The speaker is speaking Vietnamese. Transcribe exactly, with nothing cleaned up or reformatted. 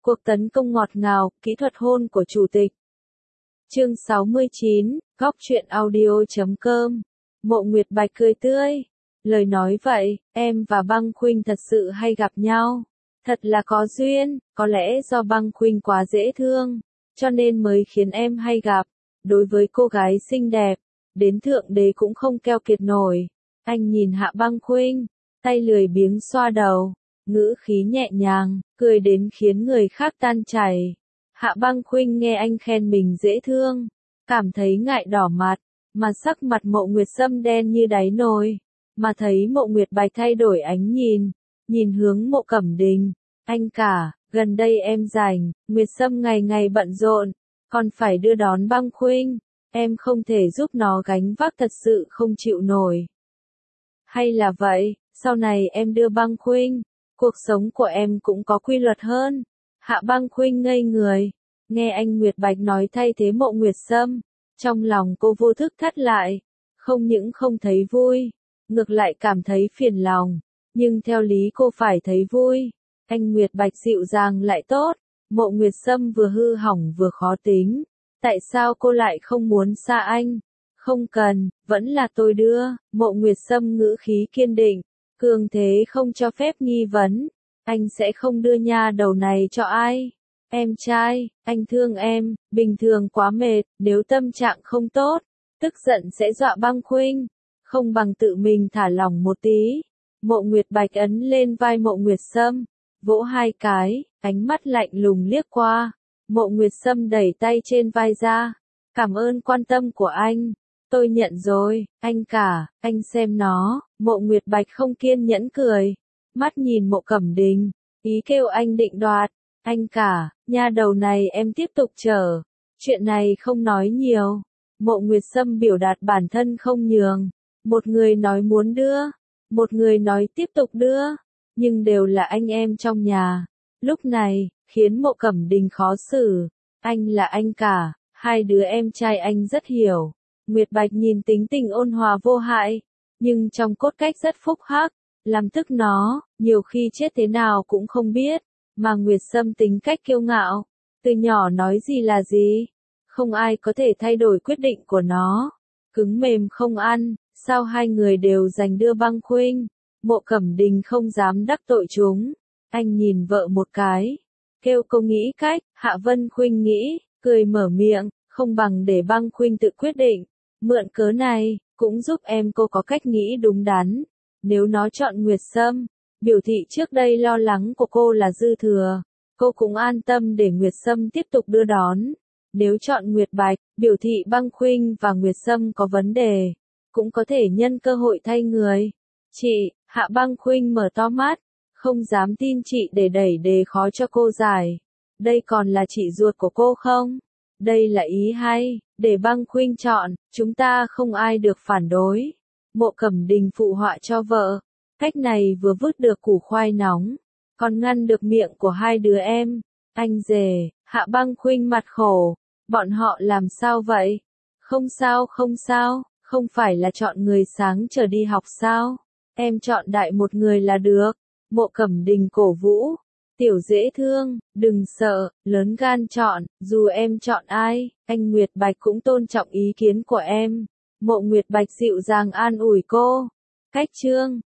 Cuộc tấn công ngọt ngào, kỹ thuật hôn của chủ tịch. Chương sáu mươi chín, góc truyện audio chấm com. Mộ Nguyệt Bạch cười tươi. Lời nói vậy, em và Băng Khuynh thật sự hay gặp nhau. Thật là có duyên, có lẽ do Băng Khuynh quá dễ thương, cho nên mới khiến em hay gặp. Đối với cô gái xinh đẹp, đến thượng đế cũng không keo kiệt nổi. Anh nhìn Hạ Băng Khuynh, tay lười biếng xoa đầu, ngữ khí nhẹ nhàng, cười đến khiến người khác tan chảy. Hạ Băng Khuynh nghe anh khen mình dễ thương, cảm thấy ngại đỏ mặt, mà sắc mặt Mộ Nguyệt Sâm đen như đáy nồi, mà thấy Mộ Nguyệt Bạch thay đổi ánh nhìn, nhìn hướng Mộ Cẩm Đình, anh cả, gần đây em rảnh, Nguyệt Sâm ngày ngày bận rộn, còn phải đưa đón Băng Khuynh, em không thể giúp nó gánh vác thật sự không chịu nổi. Hay là vậy, sau này em đưa Băng Khuynh, cuộc sống của em cũng có quy luật hơn. Hạ Băng Khuynh ngây người, nghe anh Nguyệt Bạch nói thay thế Mộ Nguyệt Sâm, trong lòng cô vô thức thắt lại, không những không thấy vui, ngược lại cảm thấy phiền lòng, nhưng theo lý cô phải thấy vui. Anh Nguyệt Bạch dịu dàng lại tốt, Mộ Nguyệt Sâm vừa hư hỏng vừa khó tính, tại sao cô lại không muốn xa anh? Không cần, vẫn là tôi đưa. Mộ Nguyệt Sâm ngữ khí kiên định, cường thế không cho phép nghi vấn, anh sẽ không đưa nha đầu này cho ai. Em trai, anh thương em, bình thường quá mệt, nếu tâm trạng không tốt, tức giận sẽ dọa Băng Khuynh, không bằng tự mình thả lỏng một tí. Mộ Nguyệt Bạch ấn lên vai Mộ Nguyệt Sâm, vỗ hai cái, ánh mắt lạnh lùng liếc qua. Mộ Nguyệt Sâm đẩy tay trên vai ra, cảm ơn quan tâm của anh, tôi nhận rồi, anh cả, anh xem nó. Mộ Nguyệt Bạch không kiên nhẫn cười, mắt nhìn Mộ Cẩm Đình, ý kêu anh định đoạt. Anh cả, nha đầu này em tiếp tục chờ, chuyện này không nói nhiều. Mộ Nguyệt Sâm biểu đạt bản thân không nhường, một người nói muốn đưa, một người nói tiếp tục đưa, nhưng đều là anh em trong nhà. Lúc này, khiến Mộ Cẩm Đình khó xử, anh là anh cả, hai đứa em trai anh rất hiểu. Nguyệt Bạch nhìn tính tình ôn hòa vô hại, nhưng trong cốt cách rất phúc hắc, làm tức nó, nhiều khi chết thế nào cũng không biết, mà Nguyệt Sâm tính cách kiêu ngạo, từ nhỏ nói gì là gì, không ai có thể thay đổi quyết định của nó, cứng mềm không ăn, sao hai người đều giành đưa Băng Khuynh. Mộ Cẩm Đình không dám đắc tội chúng, anh nhìn vợ một cái, kêu cô nghĩ cách. Hạ Vân Khuynh nghĩ, cười mở miệng, không bằng để Băng Khuynh tự quyết định, mượn cớ này, cũng giúp em cô có cách nghĩ đúng đắn. Nếu nó chọn Nguyệt Sâm, biểu thị trước đây lo lắng của cô là dư thừa, cô cũng an tâm để Nguyệt Sâm tiếp tục đưa đón. Nếu chọn Nguyệt Bạch, biểu thị Băng Khuynh và Nguyệt Sâm có vấn đề, cũng có thể nhân cơ hội thay người. Chị, Hạ Băng Khuynh mở to mắt, không dám tin chị để đẩy đề khó cho cô giải. Đây còn là chị ruột của cô không? Đây là ý hay, để Băng Khuynh chọn, chúng ta không ai được phản đối. Mộ Cẩm Đình phụ họa cho vợ, cách này vừa vứt được củ khoai nóng, còn ngăn được miệng của hai đứa em. Anh rể, Hạ Băng Khuynh mặt khổ, bọn họ làm sao vậy? Không sao không sao, không phải là chọn người sáng trở đi học sao? Em chọn đại một người là được. Mộ Cẩm Đình cổ vũ, tiểu dễ thương, đừng sợ, lớn gan chọn, dù em chọn ai, anh Nguyệt Bạch cũng tôn trọng ý kiến của em. Mộ Nguyệt Bạch dịu dàng an ủi cô. Cách chương